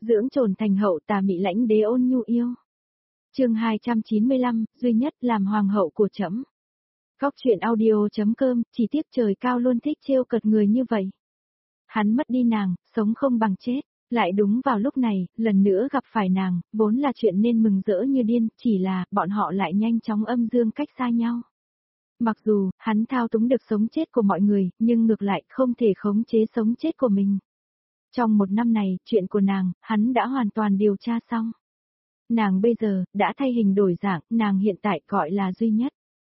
dưỡng trồn thành hậu tà mị lãnh đế ôn nhu yêu. Chương 295, duy nhất làm hoàng hậu của trẫm. Góc truyện audio.com, chỉ tiếc trời cao luôn thích trêu cợt người như vậy. Hắn mất đi nàng, sống không bằng chết, lại đúng vào lúc này, lần nữa gặp phải nàng, vốn là chuyện nên mừng rỡ như điên, chỉ là bọn họ lại nhanh chóng âm dương cách xa nhau. Mặc dù, hắn thao túng được sống chết của mọi người, nhưng ngược lại không thể khống chế sống chết của mình. Trong một năm này, chuyện của nàng, hắn đã hoàn toàn điều tra xong. Nàng bây giờ, đã thay hình đổi dạng, nàng hiện tại gọi là duy nhất.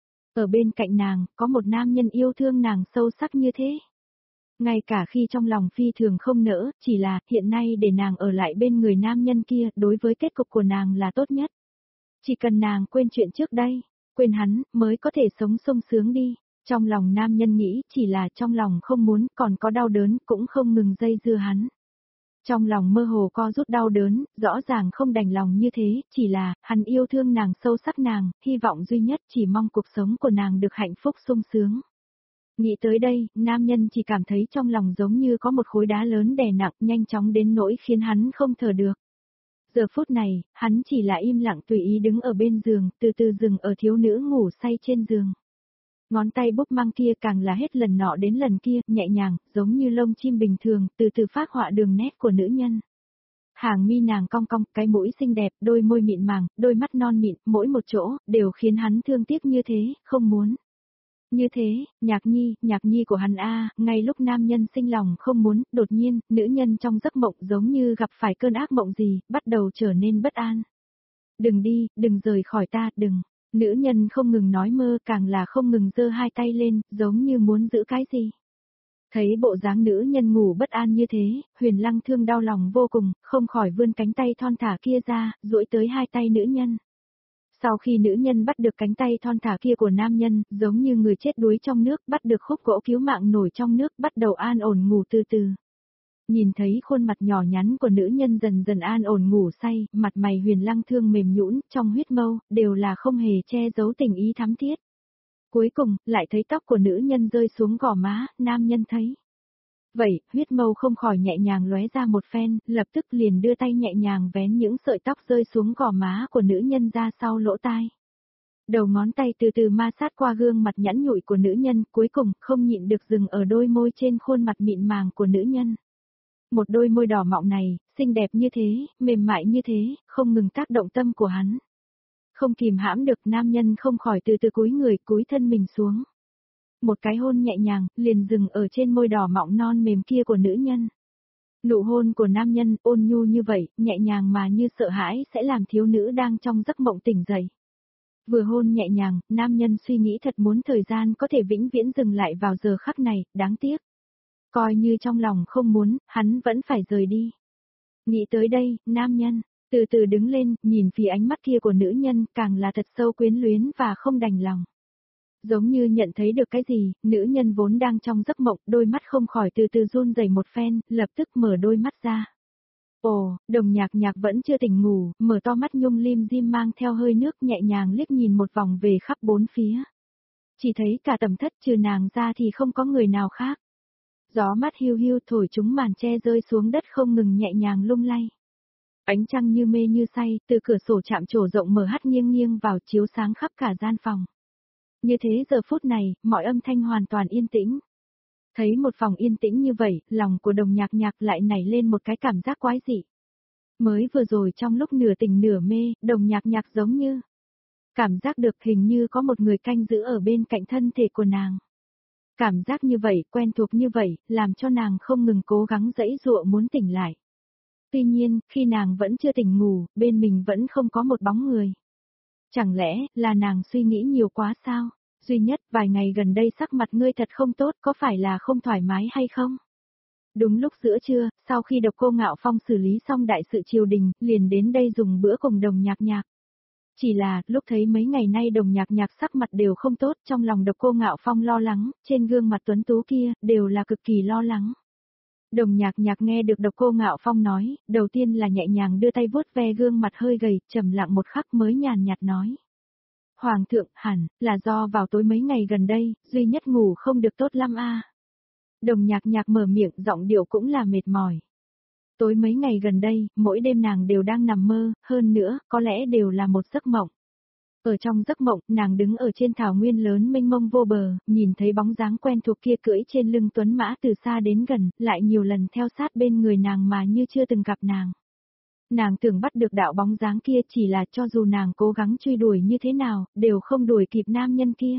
Ở bên cạnh nàng, có một nam nhân yêu thương nàng sâu sắc như thế. Ngay cả khi trong lòng phi thường không nỡ, chỉ là, hiện nay để nàng ở lại bên người nam nhân kia, đối với kết cục của nàng là tốt nhất. Chỉ cần nàng quên chuyện trước đây, quên hắn, mới có thể sống sung sướng đi. Trong lòng nam nhân nghĩ, chỉ là trong lòng không muốn, còn có đau đớn, cũng không ngừng dây dưa hắn. Trong lòng mơ hồ co rút đau đớn, rõ ràng không đành lòng như thế, chỉ là, hắn yêu thương nàng sâu sắc nàng, hy vọng duy nhất chỉ mong cuộc sống của nàng được hạnh phúc sung sướng. Nghĩ tới đây, nam nhân chỉ cảm thấy trong lòng giống như có một khối đá lớn đè nặng nhanh chóng đến nỗi khiến hắn không thở được. Giờ phút này, hắn chỉ là im lặng tùy ý đứng ở bên giường, từ từ dừng ở thiếu nữ ngủ say trên giường. Ngón tay búp măng kia càng là hết lần nọ đến lần kia, nhẹ nhàng, giống như lông chim bình thường, từ từ phác họa đường nét của nữ nhân. Hàng mi nàng cong cong, cái mũi xinh đẹp, đôi môi mịn màng, đôi mắt non mịn, mỗi một chỗ, đều khiến hắn thương tiếc như thế, không muốn. Như thế, nhạc nhi của hắn ngay lúc nam nhân sinh lòng không muốn, đột nhiên, nữ nhân trong giấc mộng giống như gặp phải cơn ác mộng gì, bắt đầu trở nên bất an. Đừng đi, đừng rời khỏi ta, đừng. Nữ nhân không ngừng nói mơ, càng là không ngừng giơ hai tay lên, giống như muốn giữ cái gì. Thấy bộ dáng nữ nhân ngủ bất an như thế, Huyền Lăng Thương đau lòng vô cùng, không khỏi vươn cánh tay thon thả kia ra, duỗi tới hai tay nữ nhân. Sau khi nữ nhân bắt được cánh tay thon thả kia của nam nhân, giống như người chết đuối trong nước, bắt được khúc gỗ cứu mạng nổi trong nước, bắt đầu an ổn ngủ từ từ. Nhìn thấy khuôn mặt nhỏ nhắn của nữ nhân dần dần an ổn ngủ say, mặt mày Huyền Lăng Thương mềm nhũn, trong huyết mâu, đều là không hề che giấu tình ý thắm thiết. Cuối cùng, lại thấy tóc của nữ nhân rơi xuống gò má, nam nhân thấy. Vậy, huyết mâu không khỏi nhẹ nhàng lóe ra một phen, lập tức liền đưa tay nhẹ nhàng vén những sợi tóc rơi xuống gò má của nữ nhân ra sau lỗ tai. Đầu ngón tay từ từ ma sát qua gương mặt nhẵn nhụi của nữ nhân, cuối cùng, không nhịn được dừng ở đôi môi trên khuôn mặt mịn màng của nữ nhân. Một đôi môi đỏ mọng này, xinh đẹp như thế, mềm mại như thế, không ngừng tác động tâm của hắn. Không kìm hãm được, nam nhân không khỏi từ từ cúi người, cúi thân mình xuống. Một cái hôn nhẹ nhàng, liền dừng ở trên môi đỏ mọng non mềm kia của nữ nhân. Nụ hôn của nam nhân, ôn nhu như vậy, nhẹ nhàng mà như sợ hãi sẽ làm thiếu nữ đang trong giấc mộng tỉnh dậy. Vừa hôn nhẹ nhàng, nam nhân suy nghĩ thật muốn thời gian có thể vĩnh viễn dừng lại vào giờ khắc này, đáng tiếc. Coi như trong lòng không muốn, hắn vẫn phải rời đi. Nghĩ tới đây, nam nhân, từ từ đứng lên, nhìn phía ánh mắt kia của nữ nhân, càng là thật sâu quyến luyến và không đành lòng. Giống như nhận thấy được cái gì, nữ nhân vốn đang trong giấc mộng, đôi mắt không khỏi từ từ run rẩy một phen, lập tức mở đôi mắt ra. Ồ, Đồng Nhạc vẫn chưa tỉnh ngủ, mở to mắt nhung lim dim mang theo hơi nước nhẹ nhàng liếc nhìn một vòng về khắp bốn phía. Chỉ thấy cả tầm thất trừ nàng ra thì không có người nào khác. Gió mát hiu hiu thổi chúng màn che rơi xuống đất không ngừng nhẹ nhàng lung lay. Ánh trăng như mê như say, từ cửa sổ chạm trổ rộng mở hắt nghiêng nghiêng vào chiếu sáng khắp cả gian phòng. Như thế giờ phút này, mọi âm thanh hoàn toàn yên tĩnh. Thấy một phòng yên tĩnh như vậy, lòng của Đồng Nhạc lại nảy lên một cái cảm giác quái dị. Mới vừa rồi trong lúc nửa tỉnh nửa mê, Đồng Nhạc giống như cảm giác được hình như có một người canh giữ ở bên cạnh thân thể của nàng. Cảm giác như vậy, quen thuộc như vậy, làm cho nàng không ngừng cố gắng giãy giụa muốn tỉnh lại. Tuy nhiên, khi nàng vẫn chưa tỉnh ngủ, bên mình vẫn không có một bóng người. Chẳng lẽ, là nàng suy nghĩ nhiều quá sao? Duy nhất, vài ngày gần đây sắc mặt ngươi thật không tốt, có phải là không thoải mái hay không? Đúng lúc giữa trưa, sau khi Độc Cô Ngạo Phong xử lý xong đại sự triều đình, liền đến đây dùng bữa cùng Đồng Nhạc. Chỉ là, lúc thấy mấy ngày nay Đồng Nhạc sắc mặt đều không tốt, trong lòng Độc Cô Ngạo Phong lo lắng, trên gương mặt tuấn tú kia, đều là cực kỳ lo lắng. Đồng Nhạc nghe được Độc Cô Ngạo Phong nói, đầu tiên là nhẹ nhàng đưa tay vuốt ve gương mặt hơi gầy, trầm lặng một khắc mới nhàn nhạt nói. Hoàng thượng, hẳn, là do vào tối mấy ngày gần đây, duy nhất ngủ không được tốt lắm. Đồng Nhạc mở miệng, giọng điệu cũng là mệt mỏi. Tối mấy ngày gần đây, mỗi đêm nàng đều đang nằm mơ, hơn nữa, có lẽ đều là một giấc mộng. Ở trong giấc mộng, nàng đứng ở trên thảo nguyên lớn mênh mông vô bờ, nhìn thấy bóng dáng quen thuộc kia cưỡi trên lưng tuấn mã từ xa đến gần, lại nhiều lần theo sát bên người nàng mà như chưa từng gặp nàng. Nàng tưởng bắt được đạo bóng dáng kia, chỉ là cho dù nàng cố gắng truy đuổi như thế nào, đều không đuổi kịp nam nhân kia.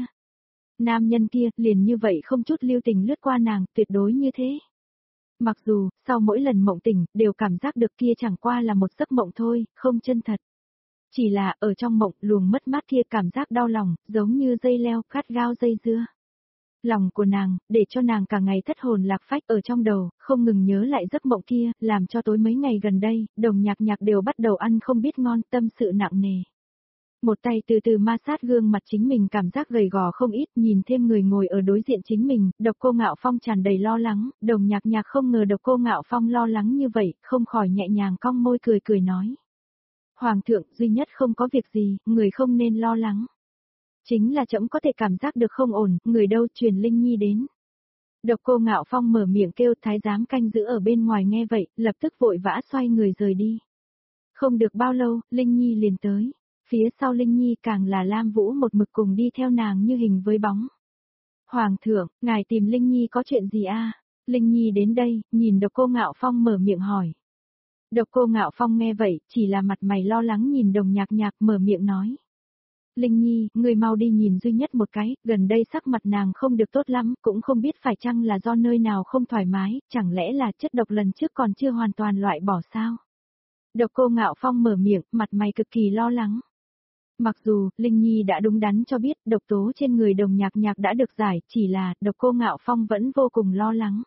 Nam nhân kia, liền như vậy không chút lưu tình lướt qua nàng, tuyệt đối như thế. Mặc dù, sau mỗi lần mộng tỉnh, đều cảm giác được kia chẳng qua là một giấc mộng thôi, không chân thật. Chỉ là, ở trong mộng, luồng mất mát kia cảm giác đau lòng, giống như dây leo, cắt gao dây dưa. Lòng của nàng, để cho nàng cả ngày thất hồn lạc phách ở trong đầu, không ngừng nhớ lại giấc mộng kia, làm cho tối mấy ngày gần đây, Đồng Nhạc Nhạc đều bắt đầu ăn không biết ngon, tâm sự nặng nề. Một tay từ từ ma sát gương mặt chính mình, cảm giác gầy gò không ít, nhìn thêm người ngồi ở đối diện chính mình, Độc Cô Ngạo Phong tràn đầy lo lắng, Đồng Nhạc Nhạc không ngờ Độc Cô Ngạo Phong lo lắng như vậy, không khỏi nhẹ nhàng cong môi cười cười nói. Hoàng thượng, duy nhất không có việc gì, người không nên lo lắng. Chính là trẫm có thể cảm giác được không ổn, người đâu, truyền Linh Nhi đến. Độc Cô Ngạo Phong mở miệng kêu, thái giám canh giữ ở bên ngoài nghe vậy, lập tức vội vã xoay người rời đi. Không được bao lâu, Linh Nhi liền tới. Phía sau Linh Nhi càng là Lam Vũ một mực cùng đi theo nàng như hình với bóng. Hoàng thượng, ngài tìm Linh Nhi có chuyện gì a? Linh Nhi đến đây, nhìn Độc Cô Ngạo Phong mở miệng hỏi. Độc Cô Ngạo Phong nghe vậy, chỉ là mặt mày lo lắng nhìn Đồng Nhạc Nhạc mở miệng nói. Linh Nhi, người mau đi nhìn duy nhất một cái, gần đây sắc mặt nàng không được tốt lắm, cũng không biết phải chăng là do nơi nào không thoải mái, chẳng lẽ là chất độc lần trước còn chưa hoàn toàn loại bỏ sao? Độc Cô Ngạo Phong mở miệng, mặt mày cực kỳ lo lắng. Mặc dù, Linh Nhi đã đúng đắn cho biết độc tố trên người Đồng Nhạc Nhạc đã được giải, chỉ là, Độc Cô Ngạo Phong vẫn vô cùng lo lắng.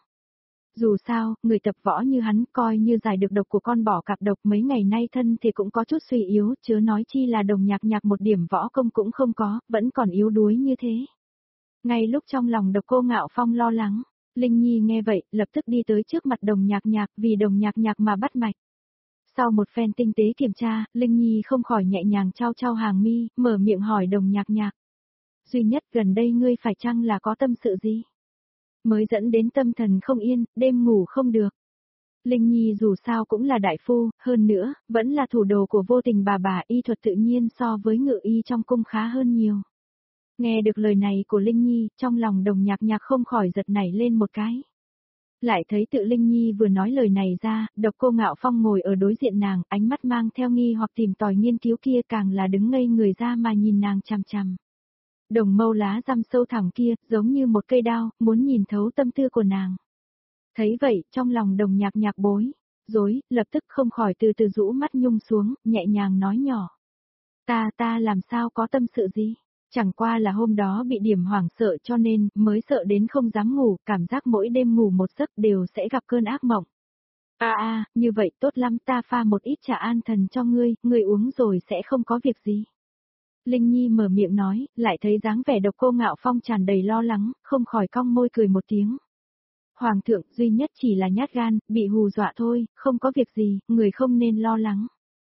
Dù sao, người tập võ như hắn coi như giải được độc của con bò cạp độc mấy ngày nay thân thì cũng có chút suy yếu, chớ nói chi là Đồng Nhạc Nhạc một điểm võ công cũng không có, vẫn còn yếu đuối như thế. Ngay lúc trong lòng Độc Cô Ngạo Phong lo lắng, Linh Nhi nghe vậy, lập tức đi tới trước mặt Đồng Nhạc Nhạc vì Đồng Nhạc Nhạc mà bắt mạch. Sau một phen tinh tế kiểm tra, Linh Nhi không khỏi nhẹ nhàng trao trao hàng mi, mở miệng hỏi Đồng Nhạc Nhạc. Duy nhất gần đây ngươi phải chăng là có tâm sự gì? Mới dẫn đến tâm thần không yên, đêm ngủ không được. Linh Nhi dù sao cũng là đại phu, hơn nữa, vẫn là thủ đồ của vô tình bà y thuật tự nhiên so với ngự y trong cung khá hơn nhiều. Nghe được lời này của Linh Nhi, trong lòng Đồng Nhạc Nhạc không khỏi giật nảy lên một cái. Lại thấy tự Linh Nhi vừa nói lời này ra, Độc Cô Ngạo Phong ngồi ở đối diện nàng, ánh mắt mang theo nghi hoặc tìm tòi nghiên cứu kia càng là đứng ngây người ra mà nhìn nàng chằm chằm. Đồng mâu lá răm sâu thẳm kia, giống như một cây đao, muốn nhìn thấu tâm tư của nàng. Thấy vậy, trong lòng Đồng Nhạc Nhạc bối rối, lập tức không khỏi từ từ rũ mắt nhung xuống, nhẹ nhàng nói nhỏ. Ta làm sao có tâm sự gì? Chẳng qua là hôm đó bị điểm hoảng sợ cho nên, mới sợ đến không dám ngủ, cảm giác mỗi đêm ngủ một giấc đều sẽ gặp cơn ác mộng. Như vậy tốt lắm, ta pha một ít trà an thần cho ngươi uống rồi sẽ không có việc gì. Linh Nhi mở miệng nói, lại thấy dáng vẻ Độc Cô Ngạo Phong tràn đầy lo lắng, không khỏi cong môi cười một tiếng. Hoàng thượng, duy nhất chỉ là nhát gan, bị hù dọa thôi, không có việc gì, người không nên lo lắng.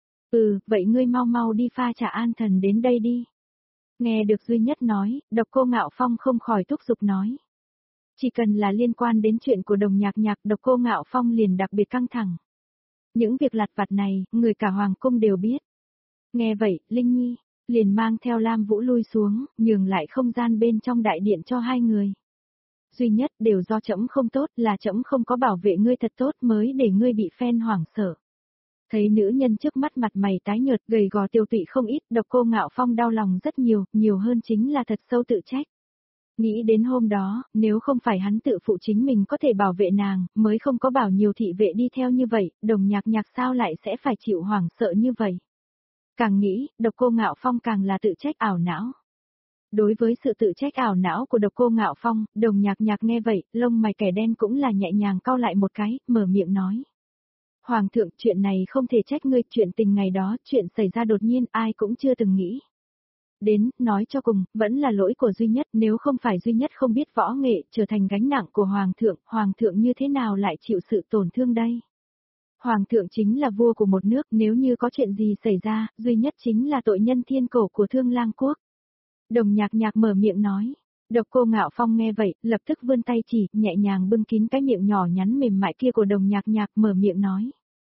Vậy ngươi mau mau đi pha trà an thần đến đây đi. Nghe được duy nhất nói, Độc Cô Ngạo Phong không khỏi thúc giục nói. Chỉ cần là liên quan đến chuyện của Đồng Nhạc Nhạc, Độc Cô Ngạo Phong liền đặc biệt căng thẳng. Những việc lặt vặt này, người cả hoàng cung đều biết. Nghe vậy, Linh Nhi liền mang theo Lam Vũ lui xuống, nhường lại không gian bên trong đại điện cho hai người. Duy nhất đều do trẫm không tốt, là trẫm không có bảo vệ ngươi thật tốt mới để ngươi bị phen hoảng sợ. Thấy nữ nhân trước mắt mặt mày tái nhợt, gầy gò tiêu tụy không ít, Độc Cô Ngạo Phong đau lòng rất nhiều, nhiều hơn chính là thật sâu tự trách. Nghĩ đến hôm đó, nếu không phải hắn tự phụ chính mình có thể bảo vệ nàng, mới không có bảo nhiều thị vệ đi theo như vậy, Đồng Nhạc Nhạc sao lại sẽ phải chịu hoảng sợ như vậy. Càng nghĩ, Độc Cô Ngạo Phong càng là tự trách ảo não. Đối với sự tự trách ảo não của Độc Cô Ngạo Phong, Đồng Nhạc Nhạc nghe vậy, lông mày kẻ đen cũng là nhẹ nhàng cau lại một cái, mở miệng nói. Hoàng thượng, chuyện này không thể trách ngươi, chuyện tình ngày đó, chuyện xảy ra đột nhiên, ai cũng chưa từng nghĩ. Đến, nói cho cùng, vẫn là lỗi của duy nhất, nếu không phải duy nhất không biết võ nghệ, trở thành gánh nặng của Hoàng thượng như thế nào lại chịu sự tổn thương đây? Hoàng thượng chính là vua của một nước, nếu như có chuyện gì xảy ra, duy nhất chính là tội nhân thiên cổ của Thương Lang Quốc. Đồng Nhạc Nhạc mở miệng nói. Độc Cô Ngạo Phong nghe vậy, lập tức vươn tay chỉ, nhẹ nhàng bưng kín cái miệng nhỏ nhắn mềm mại kia của Đồng Nhạc Nhạc, mở miệng nói.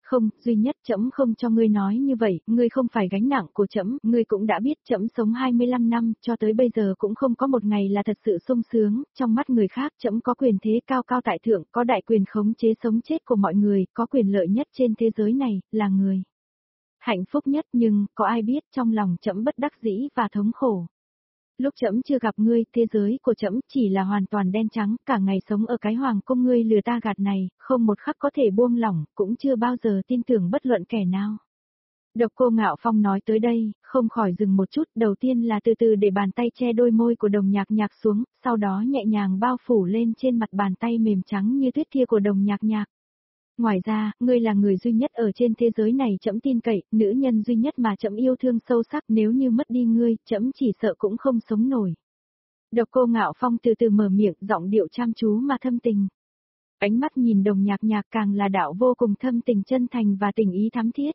Không, duy nhất trẫm không cho ngươi nói như vậy, ngươi không phải gánh nặng của trẫm, ngươi cũng đã biết trẫm sống 25 năm, cho tới bây giờ cũng không có một ngày là thật sự sung sướng, trong mắt người khác trẫm có quyền thế cao cao tại thượng, có đại quyền khống chế sống chết của mọi người, có quyền lợi nhất trên thế giới này, là người. Hạnh phúc nhất nhưng, có ai biết trong lòng trẫm bất đắc dĩ và thống khổ. Lúc trẫm chưa gặp ngươi, thế giới của trẫm chỉ là hoàn toàn đen trắng, cả ngày sống ở cái hoàng cung ngươi lừa ta gạt này, không một khắc có thể buông lỏng, cũng chưa bao giờ tin tưởng bất luận kẻ nào. Độc Cô Ngạo Phong nói tới đây, không khỏi dừng một chút, đầu tiên là từ từ để bàn tay che đôi môi của Đồng Nhạc Nhạc xuống, sau đó nhẹ nhàng bao phủ lên trên mặt bàn tay mềm trắng như tuyết kia của Đồng Nhạc Nhạc. Ngoài ra, ngươi là người duy nhất ở trên thế giới này trẫm tin cậy, nữ nhân duy nhất mà trẫm yêu thương sâu sắc, nếu như mất đi ngươi, trẫm chỉ sợ cũng không sống nổi. Độc Cô Ngạo Phong từ từ mở miệng, giọng điệu chăm chú mà thâm tình. Ánh mắt nhìn Đồng Nhạc Nhạc càng là đạo vô cùng thâm tình chân thành và tình ý thắm thiết.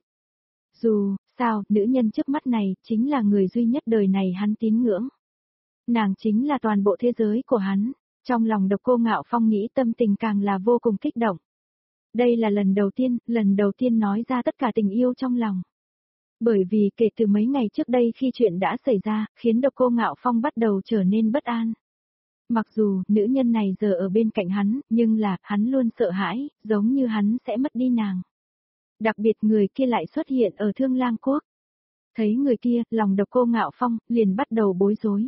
Dù sao, nữ nhân trước mắt này chính là người duy nhất đời này hắn tín ngưỡng. Nàng chính là toàn bộ thế giới của hắn. Trong lòng Độc Cô Ngạo Phong nghĩ tâm tình càng là vô cùng kích động. Đây là lần đầu tiên nói ra tất cả tình yêu trong lòng. Bởi vì kể từ mấy ngày trước đây khi chuyện đã xảy ra, khiến Độc Cô Ngạo Phong bắt đầu trở nên bất an. Mặc dù nữ nhân này giờ ở bên cạnh hắn, nhưng là hắn luôn sợ hãi, giống như hắn sẽ mất đi nàng. Đặc biệt người kia lại xuất hiện ở Thương Lang Quốc. Thấy người kia, lòng Độc Cô Ngạo Phong liền bắt đầu bối rối.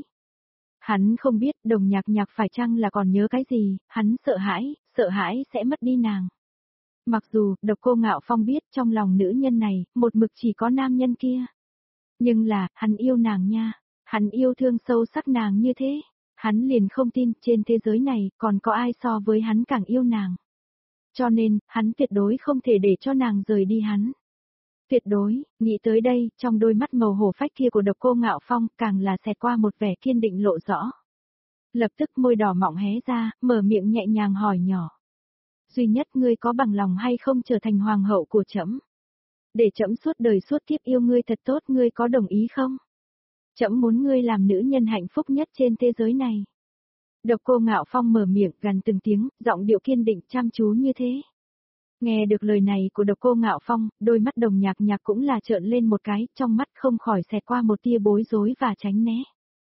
Hắn không biết Đồng Nhạc Nhạc phải chăng là còn nhớ cái gì, hắn sợ hãi sẽ mất đi nàng. Mặc dù Độc Cô Ngạo Phong biết trong lòng nữ nhân này, một mực chỉ có nam nhân kia. Nhưng là, hắn yêu nàng nha, hắn yêu thương sâu sắc nàng như thế. Hắn liền không tin trên thế giới này còn có ai so với hắn càng yêu nàng. Cho nên, hắn tuyệt đối không thể để cho nàng rời đi hắn. Tuyệt đối, nghĩ tới đây, trong đôi mắt màu hổ phách kia của Độc Cô Ngạo Phong càng là xẹt qua một vẻ kiên định lộ rõ. Lập tức môi đỏ mọng hé ra, mở miệng nhẹ nhàng hỏi nhỏ. Duy nhất ngươi có bằng lòng hay không trở thành hoàng hậu của trẫm? Để trẫm suốt đời suốt kiếp yêu ngươi thật tốt, ngươi có đồng ý không? Trẫm muốn ngươi làm nữ nhân hạnh phúc nhất trên thế giới này. Độc Cô Ngạo Phong mở miệng gần từng tiếng, giọng điệu kiên định chăm chú như thế. Nghe được lời này của Độc Cô Ngạo Phong, đôi mắt Đồng Nhạc Nhạc cũng là trợn lên một cái, trong mắt không khỏi xẹt qua một tia bối rối và tránh né.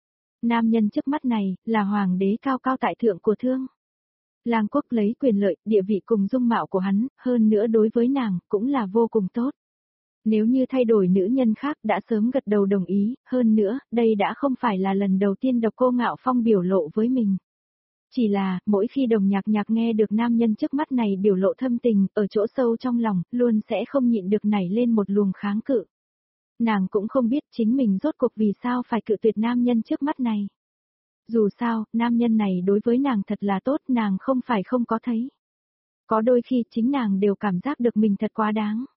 Nam nhân trước mắt này, là hoàng đế cao cao tại thượng của Thương Lang Quốc, lấy quyền lợi, địa vị cùng dung mạo của hắn, hơn nữa đối với nàng, cũng là vô cùng tốt. Nếu như thay đổi nữ nhân khác đã sớm gật đầu đồng ý, hơn nữa, đây đã không phải là lần đầu tiên Độc Cô Ngạo Phong biểu lộ với mình. Chỉ là, mỗi khi Đồng Nhạc Nhạc nghe được nam nhân trước mắt này biểu lộ thâm tình, ở chỗ sâu trong lòng, luôn sẽ không nhịn được nảy lên một luồng kháng cự. Nàng cũng không biết chính mình rốt cuộc vì sao phải cự tuyệt nam nhân trước mắt này. Dù sao, nam nhân này đối với nàng thật là tốt, nàng không phải không có thấy. Có đôi khi chính nàng đều cảm giác được mình thật quá đáng.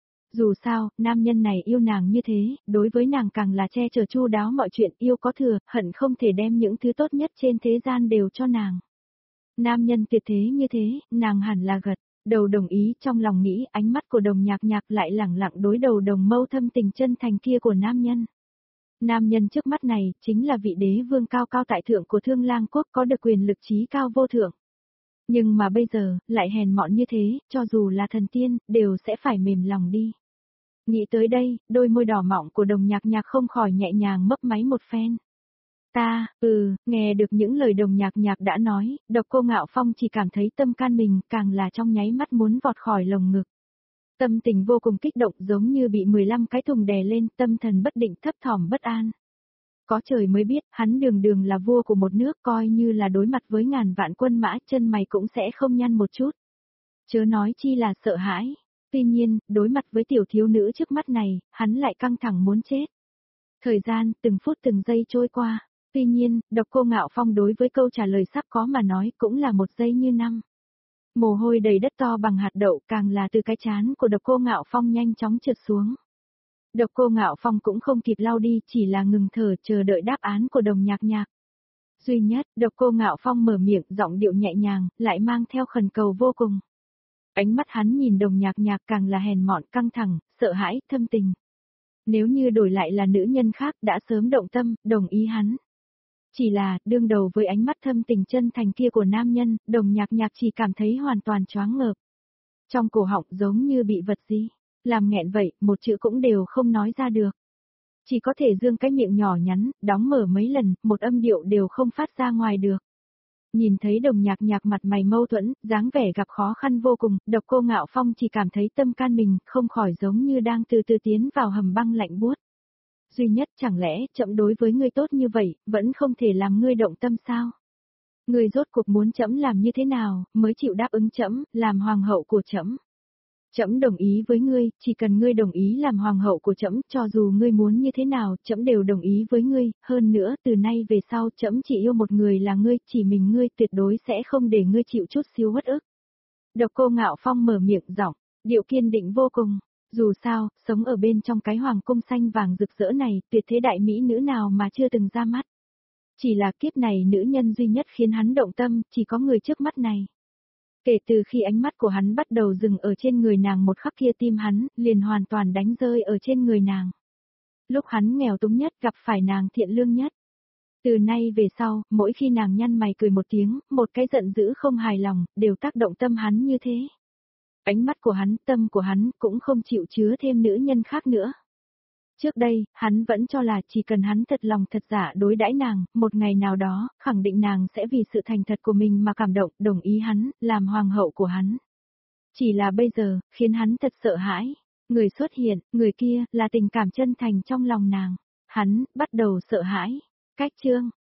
Dù sao, nam nhân này yêu nàng như thế, đối với nàng càng là che chở chu đáo mọi chuyện, yêu có thừa, hận không thể đem những thứ tốt nhất trên thế gian đều cho nàng. Nam nhân tuyệt thế như thế, nàng hẳn là gật đầu đồng ý, trong lòng nghĩ ánh mắt của Đồng Nhạc Nhạc lại lẳng lặng đối đầu đồng mâu thâm tình chân thành kia của nam nhân. Nam nhân trước mắt này, chính là vị đế vương cao cao tại thượng của Thương Lang Quốc, có được quyền lực trí cao vô thượng. Nhưng mà bây giờ, lại hèn mọn như thế, cho dù là thần tiên, đều sẽ phải mềm lòng đi. Nghĩ tới đây, đôi môi đỏ mọng của Đồng Nhạc Nhạc không khỏi nhẹ nhàng mấp máy một phen. Nghe được những lời Đồng Nhạc Nhạc đã nói, Độc Cô Ngạo Phong chỉ cảm thấy tâm can mình càng là trong nháy mắt muốn vọt khỏi lồng ngực. Tâm tình vô cùng kích động giống như bị 15 cái thùng đè lên, tâm thần bất định thấp thỏm bất an. Có trời mới biết, hắn đường đường là vua của một nước, coi như là đối mặt với ngàn vạn quân mã, chân mày cũng sẽ không nhăn một chút. Chớ nói chi là sợ hãi. Tuy nhiên, đối mặt với tiểu thiếu nữ trước mắt này, hắn lại căng thẳng muốn chết. Thời gian, từng phút từng giây trôi qua. Tuy nhiên, Độc Cô Ngạo Phong đối với câu trả lời sắp có mà nói cũng là một giây như năm. Mồ hôi đầy đất to bằng hạt đậu càng là từ cái trán của Độc Cô Ngạo Phong nhanh chóng trượt xuống. Độc Cô Ngạo Phong cũng không kịp lau đi, chỉ là ngừng thở chờ đợi đáp án của Đồng Nhạc Nhạc. Duy nhất, Độc Cô Ngạo Phong mở miệng, giọng điệu nhẹ nhàng, lại mang theo khẩn cầu vô cùng. Ánh mắt hắn nhìn Đồng Nhạc Nhạc càng là hèn mọn, căng thẳng, sợ hãi, thâm tình. Nếu như đổi lại là nữ nhân khác đã sớm động tâm, đồng ý hắn. Chỉ là, đương đầu với ánh mắt thâm tình chân thành kia của nam nhân, Đồng Nhạc Nhạc chỉ cảm thấy hoàn toàn choáng ngợp. Trong cổ họng giống như bị vật gì Làm nghẹn vậy, một chữ cũng đều không nói ra được. Chỉ có thể dương cái miệng nhỏ nhắn, đóng mở mấy lần, một âm điệu đều không phát ra ngoài được. Nhìn thấy Đồng Nhạc Nhạc mặt mày mâu thuẫn, dáng vẻ gặp khó khăn vô cùng, Độc Cô Ngạo Phong chỉ cảm thấy tâm can mình không khỏi giống như đang từ từ tiến vào hầm băng lạnh buốt. Duy Nhất, chẳng lẽ trẫm đối với ngươi tốt như vậy, vẫn không thể làm ngươi động tâm sao? Ngươi rốt cuộc muốn trẫm làm như thế nào, mới chịu đáp ứng trẫm, làm hoàng hậu của trẫm? Trẫm đồng ý với ngươi, chỉ cần ngươi đồng ý làm hoàng hậu của trẫm, cho dù ngươi muốn như thế nào, trẫm đều đồng ý với ngươi, hơn nữa, từ nay về sau trẫm chỉ yêu một người là ngươi, chỉ mình ngươi, tuyệt đối sẽ không để ngươi chịu chút xíu uất ức. Độc Cô Ngạo Phong mở miệng giọng, điệu kiên định vô cùng. Dù sao, sống ở bên trong cái hoàng cung xanh vàng rực rỡ này, tuyệt thế đại mỹ nữ nào mà chưa từng ra mắt. Chỉ là kiếp này nữ nhân duy nhất khiến hắn động tâm, chỉ có người trước mắt này. Kể từ khi ánh mắt của hắn bắt đầu dừng ở trên người nàng một khắc kia, tim hắn liền hoàn toàn đánh rơi ở trên người nàng. Lúc hắn nghèo túng nhất gặp phải nàng thiện lương nhất. Từ nay về sau, mỗi khi nàng nhăn mày cười một tiếng, một cái giận dữ không hài lòng, đều tác động tâm hắn như thế. Ánh mắt của hắn, tâm của hắn cũng không chịu chứa thêm nữ nhân khác nữa. Trước đây, hắn vẫn cho là chỉ cần hắn thật lòng thật dạ đối đãi nàng, một ngày nào đó, khẳng định nàng sẽ vì sự thành thật của mình mà cảm động, đồng ý hắn, làm hoàng hậu của hắn. Chỉ là bây giờ, khiến hắn thật sợ hãi. Người xuất hiện, người kia, là tình cảm chân thành trong lòng nàng. Hắn, bắt đầu sợ hãi. Cách chương.